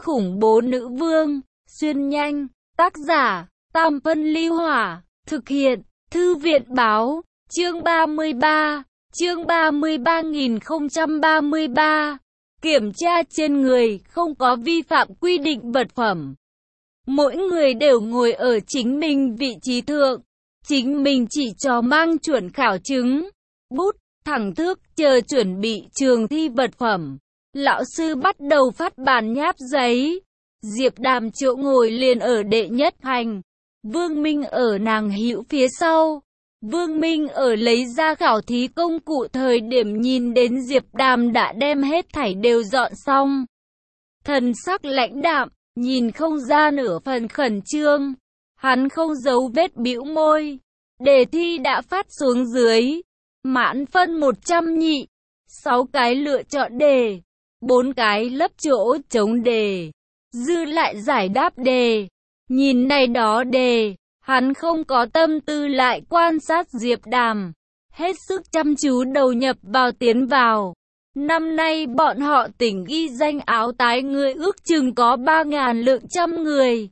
khủng bố nữ vương, xuyên nhanh, tác giả, Tam Phân Ly Hỏa, thực hiện, Thư viện Báo, chương 33, chương 33.033, kiểm tra trên người, không có vi phạm quy định vật phẩm. Mỗi người đều ngồi ở chính mình vị trí thượng, chính mình chỉ cho mang chuẩn khảo chứng, bút, thẳng thước, chờ chuẩn bị trường thi vật phẩm. Lão sư bắt đầu phát bản nháp giấy. Diệp Đàm chỗ ngồi liền ở đệ nhất hành. Vương Minh ở nàng hữu phía sau. Vương Minh ở lấy ra khảo thí công cụ thời điểm nhìn đến Diệp Đàm đã đem hết thảy đều dọn xong. Thần sắc lãnh đạm, nhìn không ra nửa phần khẩn trương. Hắn không giấu vết bĩu môi. Đề thi đã phát xuống dưới. Mãn phân 100 nhị. 6 cái lựa chọn đề. 4 cái lấp chỗ trống đề. Dư lại giải đáp đề. Nhìn này đó đề. Hắn không có tâm tư lại quan sát Diệp Đàm. Hết sức chăm chú đầu nhập vào tiến vào. Năm nay bọn họ tỉnh ghi danh áo tái người ước chừng có 3.000 lượng trăm người.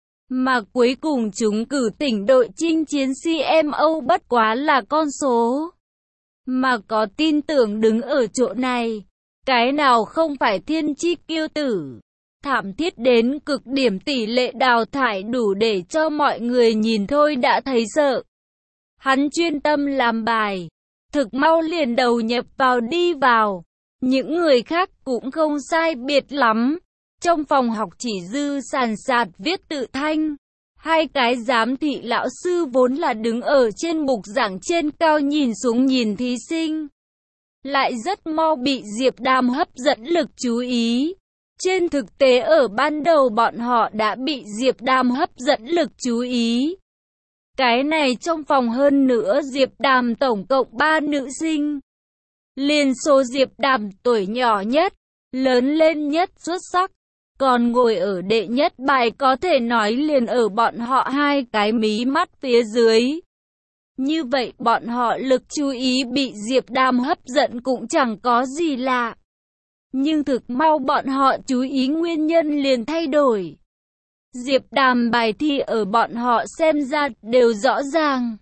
Mà cuối cùng chúng cử tỉnh đội chinh chiến CMO bất quá là con số. Mà có tin tưởng đứng ở chỗ này. Cái nào không phải thiên chi kiêu tử. Thảm thiết đến cực điểm, tỷ lệ đào thải đủ để cho mọi người nhìn thôi đã thấy sợ. Hắn chuyên tâm làm bài. Thực mau liền đầu nhập vào đi vào. Những người khác cũng không sai biệt lắm. Trong phòng học chỉ dư sàn sạt viết tự thanh. 2 cái giám thị lão sư vốn là đứng ở trên bục giảng trên cao nhìn xuống nhìn thí sinh. Lại rất mau bị Diệp Đàm hấp dẫn lực chú ý. Trên thực tế ở ban đầu bọn họ đã bị Diệp Đàm hấp dẫn lực chú ý. Cái này trong phòng hơn nữa Diệp Đàm tổng cộng 3 nữ sinh. Liên số Diệp Đàm tuổi nhỏ nhất, lớn lên nhất xuất sắc. Còn ngồi ở đệ nhất bài có thể nói liền ở bọn họ 2 cái mí mắt phía dưới. Như vậy bọn họ lực chú ý bị Diệp Đàm hấp dẫn cũng chẳng có gì lạ. Nhưng thực mau bọn họ chú ý nguyên nhân liền thay đổi. Diệp Đàm bài thi ở bọn họ xem ra đều rõ ràng.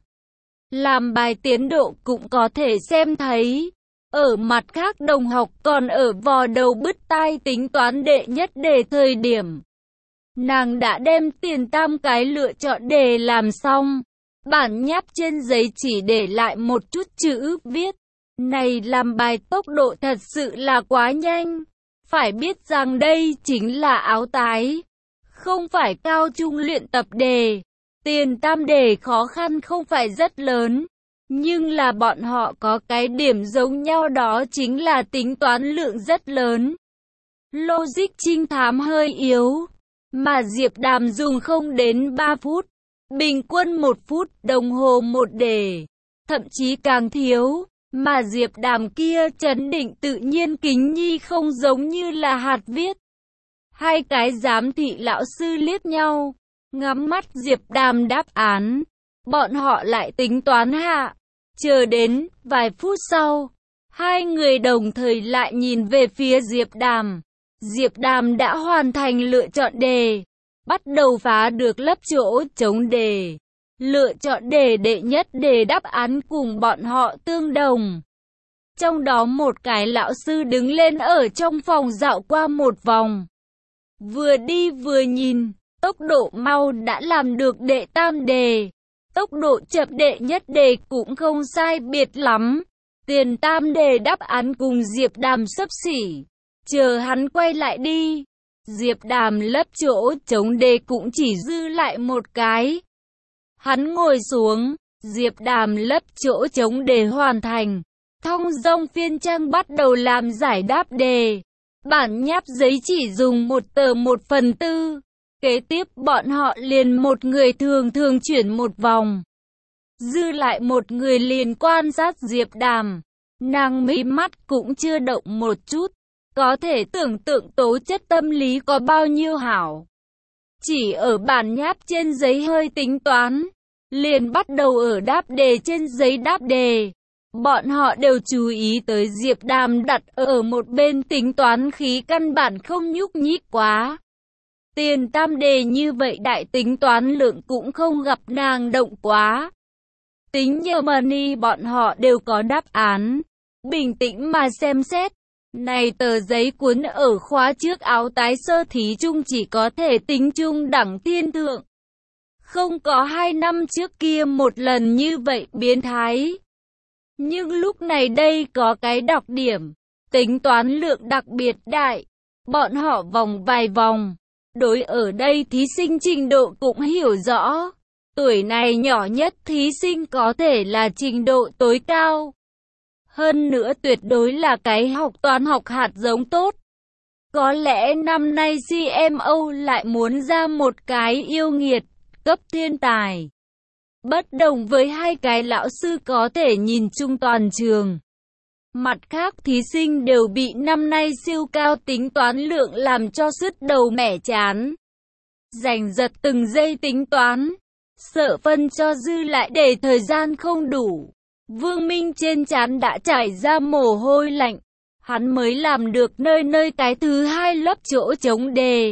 Làm bài tiến độ cũng có thể xem thấy. Ở mặt khác đồng học còn ở vò đầu bứt tai tính toán đệ nhất đề thời điểm. Nàng đã đem tiền 3 cái lựa chọn đề làm xong. Bản nháp trên giấy chỉ để lại một chút chữ viết. Này làm bài tốc độ thật sự là quá nhanh. Phải biết rằng đây chính là áo tái. Không phải cao trung luyện tập đề. Tiền 3 đề khó khăn không phải rất lớn. Nhưng là bọn họ có cái điểm giống nhau, đó chính là tính toán lượng rất lớn. Logic trinh thám hơi yếu. Mà Diệp Đàm dùng không đến 3 phút. Bình quân 1 phút đồng hồ một đề. Thậm chí càng thiếu. Mà Diệp Đàm kia trấn định tự nhiên kính nhi không giống như là hạt viết. 2 cái giám thị lão sư liếc nhau. Ngắm mắt Diệp Đàm đáp án. Bọn họ lại tính toán hạ. Chờ đến vài phút sau. 2 người đồng thời lại nhìn về phía Diệp Đàm. Diệp Đàm đã hoàn thành lựa chọn đề. Bắt đầu phá được lấp chỗ trống đề. Lựa chọn đề đệ nhất đề đáp án cùng bọn họ tương đồng. Trong đó một cái lão sư đứng lên ở trong phòng dạo qua một vòng. Vừa đi vừa nhìn, tốc độ mau đã làm được đệ 3 đề. Tốc độ chậm đệ nhất đề cũng không sai biệt lắm. Tiền 3 đề đáp án cùng Diệp Đàm xấp xỉ. Chờ hắn quay lại đi. Diệp Đàm lấp chỗ trống đề cũng chỉ dư lại một cái. Hắn ngồi xuống, Diệp Đàm lấp chỗ trống đề hoàn thành. Thong dong phiên trang bắt đầu làm giải đáp đề. Bản nháp giấy chỉ dùng 1 tờ 1/4. Kế tiếp bọn họ liền một người thường chuyển một vòng. Dư lại một người liền quan sát Diệp Đàm. Nàng mí mắt cũng chưa động một chút. Có thể tưởng tượng tố chất tâm lý có bao nhiêu hảo. Chỉ ở bản nháp trên giấy hơi tính toán. Liền bắt đầu ở đáp đề trên giấy đáp đề. Bọn họ đều chú ý tới Diệp Đàm đặt ở một bên tính toán khí căn bản không nhúc nhích quá. Tiền tam đề như vậy đại tính toán lượng cũng không gặp nàng động quá. Tính nhờ money bọn họ đều có đáp án. Bình tĩnh mà xem xét. Này tờ giấy cuốn ở khóa trước áo tái sơ thí chung chỉ có thể tính chung đẳng thiên thượng. Không có 2 năm trước kia một lần như vậy biến thái. Nhưng lúc này đây có cái đặc điểm. Tính toán lượng đặc biệt đại. Bọn họ vòng vài vòng. Đối ở đây thí sinh trình độ cũng hiểu rõ. Tuổi này nhỏ nhất thí sinh có thể là trình độ tối cao. Hơn nữa tuyệt đối là cái học toán học hạt giống tốt. Có lẽ năm nay CMO lại muốn ra một cái yêu nghiệt, cấp thiên tài. Bất đồng với hai cái lão sư có thể nhìn chung toàn trường. Mặt khác thí sinh đều bị năm nay siêu cao tính toán lượng làm cho sứt đầu mẻ chán. Giành giật từng giây tính toán, sợ phân cho dư lại để thời gian không đủ. Vương Minh trên trán đã chảy ra mồ hôi lạnh. Hắn mới làm được nơi nơi cái thứ 2 lớp chỗ chống đề.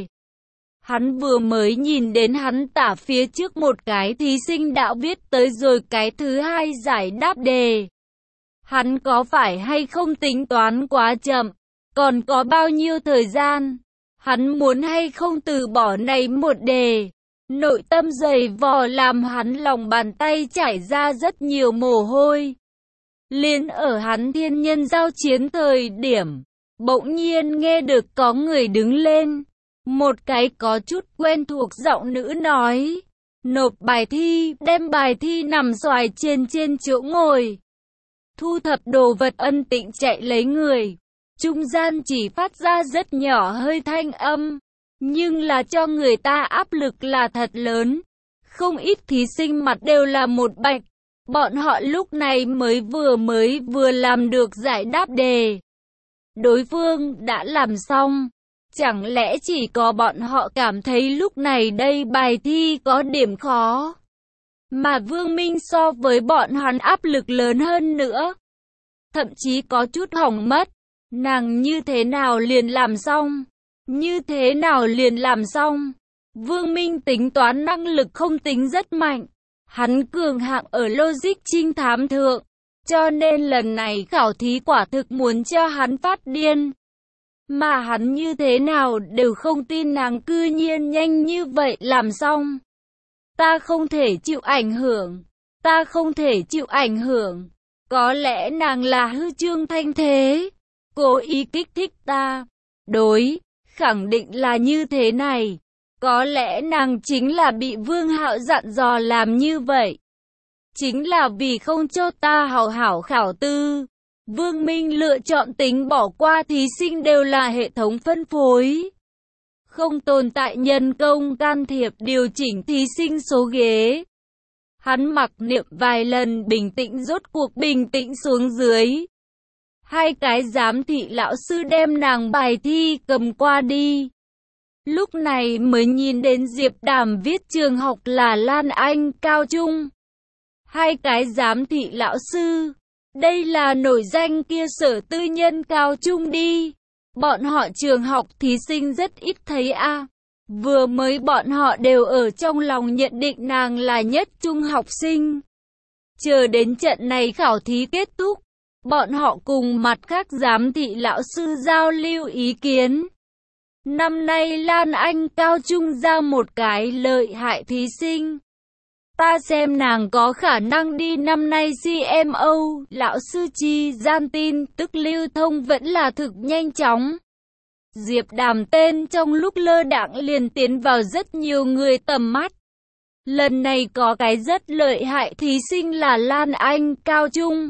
Hắn vừa mới nhìn đến hắn tả phía trước một cái thí sinh đã viết tới rồi cái thứ 2 giải đáp đề. Hắn có phải hay không tính toán quá chậm? Còn có bao nhiêu thời gian? Hắn muốn hay không từ bỏ này một đề? Nội tâm dày vò làm hắn lòng bàn tay chảy ra rất nhiều mồ hôi. Liên ở hắn thiên nhân giao chiến thời điểm, bỗng nhiên nghe được có người đứng lên. Một cái có chút quen thuộc giọng nữ nói. Nộp bài thi, đem bài thi nằm xoài trên chỗ ngồi. Thu thập đồ vật ân tịnh chạy lấy người. Trung gian chỉ phát ra rất nhỏ hơi thanh âm. Nhưng là cho người ta áp lực là thật lớn. Không ít thí sinh mặt đều là một bạch. Bọn họ lúc này mới vừa làm được giải đáp đề. Đối phương đã làm xong. Chẳng lẽ chỉ có bọn họ cảm thấy lúc này đây bài thi có điểm khó. Mà Vương Minh so với bọn hắn áp lực lớn hơn nữa. Thậm chí có chút hỏng mất. Nàng như thế nào liền làm xong? Như thế nào liền làm xong? Vương Minh tính toán năng lực không tính rất mạnh. Hắn cường hạng ở logic trinh thám thượng. Cho nên lần này khảo thí quả thực muốn cho hắn phát điên. Mà hắn như thế nào đều không tin nàng cư nhiên nhanh như vậy làm xong. Ta không thể chịu ảnh hưởng. Ta không thể chịu ảnh hưởng. Có lẽ nàng là hư trương thanh thế. Cố ý kích thích ta. Đối, khẳng định là như thế này. Có lẽ nàng chính là bị Vương Hạo dặn dò làm như vậy. Chính là vì không cho ta hào hảo khảo tư. Vương Minh lựa chọn tính bỏ qua thí sinh đều là hệ thống phân phối. Không tồn tại nhân công can thiệp điều chỉnh thí sinh số ghế. Hắn mặc niệm vài lần bình tĩnh rốt cuộc bình tĩnh xuống dưới. Hai cái giám thị lão sư đem nàng bài thi cầm qua đi. Lúc này mới nhìn đến Diệp Đàm viết trường học là Lan Anh Cao Trung. Hai cái giám thị lão sư. Đây là nổi danh kia sở tư nhân cao trung đi. Bọn họ trường học thí sinh rất ít thấy a. Vừa mới bọn họ đều ở trong lòng nhận định nàng là nhất trung học sinh. Chờ đến trận này khảo thí kết thúc, bọn họ cùng mặt khác giám thị lão sư giao lưu ý kiến. Năm nay Lan Anh cao trung ra một cái lợi hại thí sinh. Ta xem nàng có khả năng đi năm nay CMO, lão sư chi gian tin tức lưu thông vẫn là thực nhanh chóng. Diệp Đàm tên trong lúc lơ đãng liền tiến vào rất nhiều người tầm mắt. Lần này có cái rất lợi hại thí sinh là Lan Anh cao trung.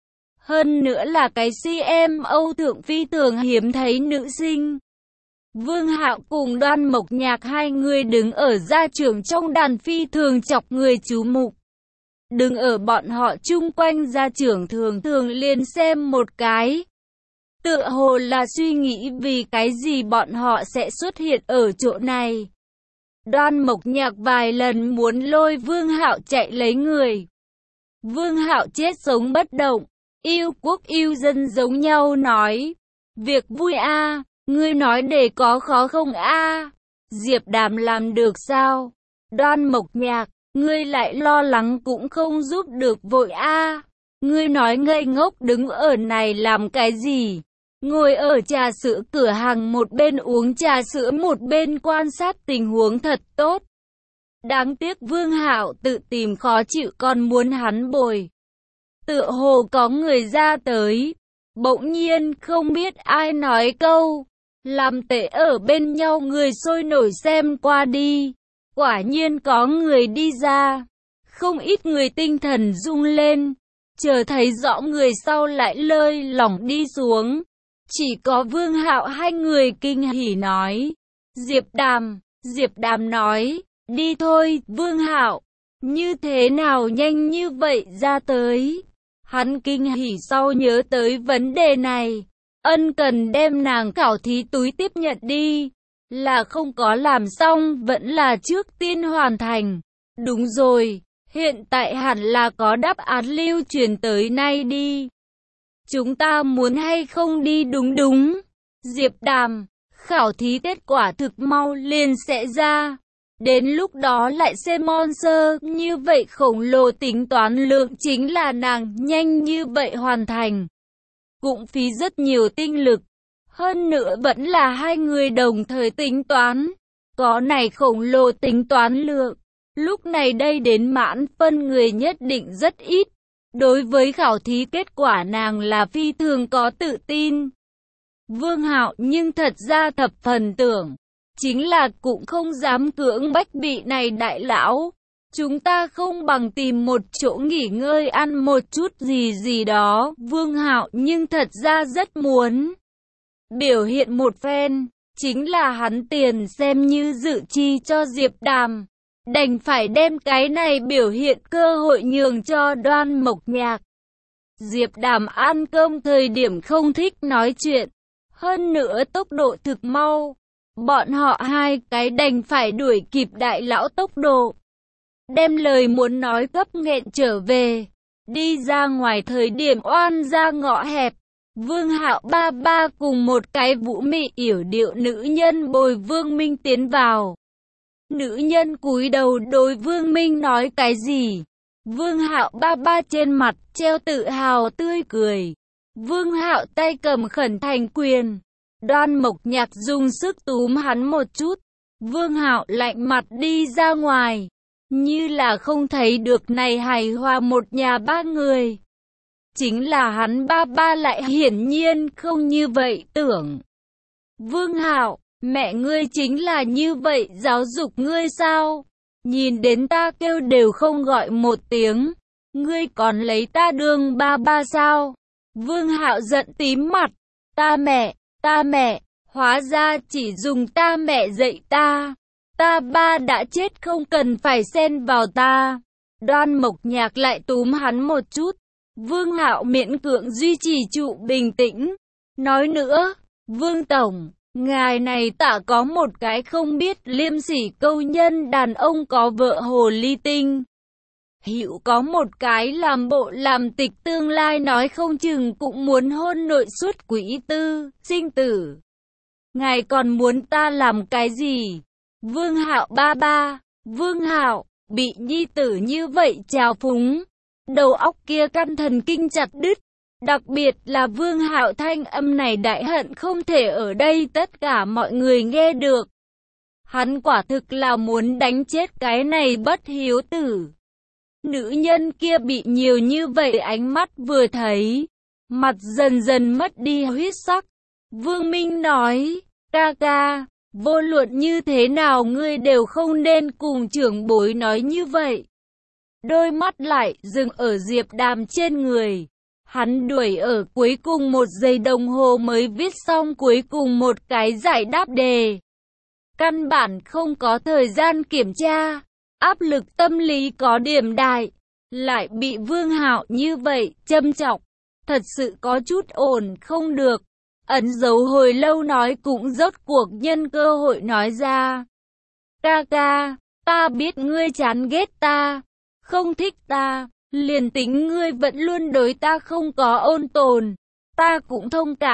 Hơn nữa là cái CMO thượng phi thường hiếm thấy nữ sinh. Vương Hạo cùng Đoan Mộc Nhạc hai người đứng ở gia trưởng trong đàn phi thường chọc người chú mục. Đứng ở bọn họ chung quanh gia trưởng thường thường liền xem một cái. Tựa hồ là suy nghĩ vì cái gì bọn họ sẽ xuất hiện ở chỗ này. Đoan Mộc Nhạc vài lần muốn lôi Vương Hạo chạy lấy người. Vương Hạo chết sống bất động, yêu quốc yêu dân giống nhau nói. Việc vui a. Ngươi nói để có khó không a? Diệp Đàm làm được sao? Đoan Mộc Nhạc, ngươi lại lo lắng cũng không giúp được vội a. Ngươi nói ngây ngốc đứng ở này làm cái gì? Ngồi ở trà sữa cửa hàng một bên uống trà sữa một bên quan sát tình huống thật tốt. Đáng tiếc Vương Hạo tự tìm khó chịu còn muốn hắn bồi. Tựa hồ có người ra tới. Bỗng nhiên không biết ai nói câu. Làm tệ ở bên nhau người sôi nổi xem qua đi. Quả nhiên có người đi ra. Không ít người tinh thần rung lên. Chờ thấy rõ người sau lại lơi lỏng đi xuống. Chỉ có Vương Hạo hai người kinh hỉ nói. Diệp Đàm nói. Đi thôi, Vương Hạo. Như thế nào nhanh như vậy ra tới? Hắn kinh hỉ sau nhớ tới vấn đề này. Ân cần đem nàng khảo thí túi tiếp nhận đi. Là không có làm xong, vẫn là trước tiên hoàn thành. Đúng rồi, hiện tại hẳn là có đáp án lưu truyền tới nay đi. Chúng ta muốn hay không đi đúng. Diệp Đàm, khảo thí kết quả thực mau liền sẽ ra. Đến lúc đó lại xem monster, như vậy khổng lồ tính toán lượng chính là nàng nhanh như vậy hoàn thành. Cũng phí rất nhiều tinh lực. Hơn nữa vẫn là hai người đồng thời tính toán. Có này khổng lồ tính toán lượng. Lúc này đây đến mãn phân người nhất định rất ít. Đối với khảo thí kết quả nàng là phi thường có tự tin. Vương Hạo nhưng thật ra thập phần tưởng. Chính là cũng không dám cưỡng bách vị này đại lão. Chúng ta không bằng tìm một chỗ nghỉ ngơi ăn một chút gì đó. Vương Hạo nhưng thật ra rất muốn biểu hiện một phen. Chính là hắn tiền xem như dự chi cho Diệp Đàm. Đành phải đem cái này biểu hiện cơ hội nhường cho Đoan Mộc Nhạc. Diệp Đàm ăn cơm thời điểm không thích nói chuyện. Hơn nữa tốc độ thực mau. Bọn họ hai cái đành phải đuổi kịp đại lão tốc độ. Đem lời muốn nói gấp nghẹn trở về. Đi ra ngoài thời điểm oan ra ngõ hẹp. Vương Hạo ba cùng một cái vũ mị yểu điệu nữ nhân bồi Vương Minh tiến vào. Nữ nhân cúi đầu đối Vương Minh nói cái gì? Vương Hạo ba trên mặt treo tự hào tươi cười. Vương Hạo tay cầm khẩn thành quyền. Đoan Mộc Nhạc dùng sức túm hắn một chút. Vương Hạo lạnh mặt đi ra ngoài. Như là không thấy được này hài hòa một nhà ba người. Chính là hắn ba lại hiển nhiên không như vậy tưởng. Vương Hạo, mẹ ngươi chính là như vậy giáo dục ngươi sao? Nhìn đến ta kêu đều không gọi một tiếng. Ngươi còn lấy ta đương ba sao? Vương Hạo giận tím mặt. Ta mẹ, hóa ra chỉ dùng ta mẹ dạy ta. Ta ba đã chết không cần phải xen vào ta. Đoan Mộc Nhạc lại túm hắn một chút. Vương Hạo miễn cưỡng duy trì trụ bình tĩnh. Nói nữa, Vương Tổng, ngài này tả có một cái không biết liêm sỉ câu nhân đàn ông có vợ hồ ly tinh. Hữu có một cái làm bộ làm tịch tương lai nói không chừng cũng muốn hôn nội suốt quỹ tư, sinh tử. Ngài còn muốn ta làm cái gì? Vương Hạo ba, Vương Hạo, bị nhi tử như vậy trào phúng. Đầu óc kia căn thần kinh chặt đứt. Đặc biệt là Vương Hạo thanh âm này đại hận không thể ở đây tất cả mọi người nghe được. Hắn quả thực là muốn đánh chết cái này bất hiếu tử. Nữ nhân kia bị nhiều như vậy ánh mắt vừa thấy. Mặt dần dần mất đi huyết sắc. Vương Minh nói, ca, vô luận như thế nào ngươi đều không nên cùng trưởng bối nói như vậy. Đôi mắt lại dừng ở Diệp Đàm trên người. Hắn đuổi ở cuối cùng 1 giây đồng hồ mới viết xong cuối cùng một cái giải đáp đề. Căn bản không có thời gian kiểm tra. Áp lực tâm lý có điểm đại. Lại bị Vương Hạo như vậy châm chọc. Thật sự có chút ổn không được. Ẩn giấu hồi lâu nói cũng rốt cuộc nhân cơ hội nói ra. Ca, ta biết ngươi chán ghét ta. Không thích ta. Liền tính ngươi vẫn luôn đối ta không có ôn tồn. Ta cũng thông cảm.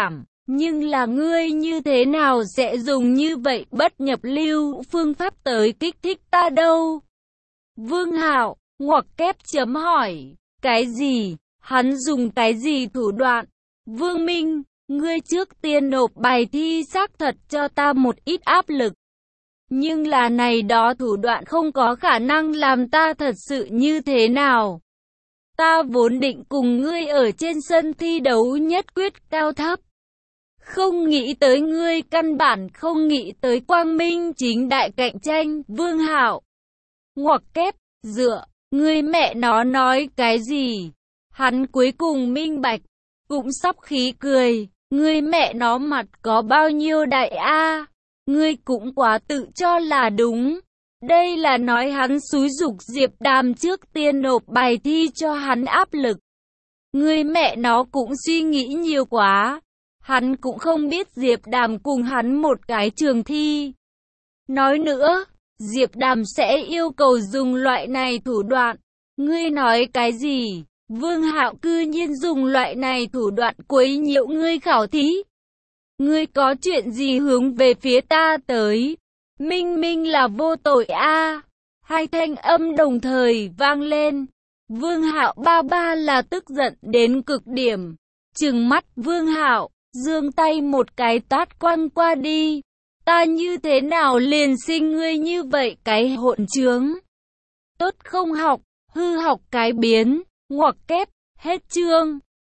Nhưng là ngươi như thế nào sẽ dùng như vậy bất nhập lưu phương pháp tới kích thích ta đâu? Vương Hạo, ngoặc kép chấm hỏi. Cái gì? Hắn dùng cái gì thủ đoạn? Vương Minh, ngươi trước tiên nộp bài thi xác thật cho ta một ít áp lực. Nhưng là này đó thủ đoạn không có khả năng làm ta thật sự như thế nào. Ta vốn định cùng ngươi ở trên sân thi đấu nhất quyết cao thấp. Không nghĩ tới ngươi căn bản không nghĩ tới quang minh chính đại cạnh tranh. Vương Hạo, ngoặc kép, dựa, ngươi mẹ nó nói cái gì? Hắn cuối cùng minh bạch, cũng sắp khí cười. Ngươi mẹ nó mặt có bao nhiêu đại a? Ngươi cũng quá tự cho là đúng. Đây là nói hắn xúi giục Diệp Đàm trước tiên nộp bài thi cho hắn áp lực. Ngươi mẹ nó cũng suy nghĩ nhiều quá. Hắn cũng không biết Diệp Đàm cùng hắn một cái trường thi. Nói nữa, Diệp Đàm sẽ yêu cầu dùng loại này thủ đoạn. Ngươi nói cái gì? Vương Hạo cư nhiên dùng loại này thủ đoạn quấy nhiễu ngươi khảo thí. Ngươi có chuyện gì hướng về phía ta tới? Minh Minh là vô tội a. Hai thanh âm đồng thời vang lên. Vương Hạo ba ba là tức giận đến cực điểm. Trừng mắt Vương Hạo, giương tay một cái tát quăng qua đi. Ta như thế nào liền sinh ngươi như vậy cái hỗn trướng? Tốt không học, hư học cái biến, ngoặc kép, hết chương.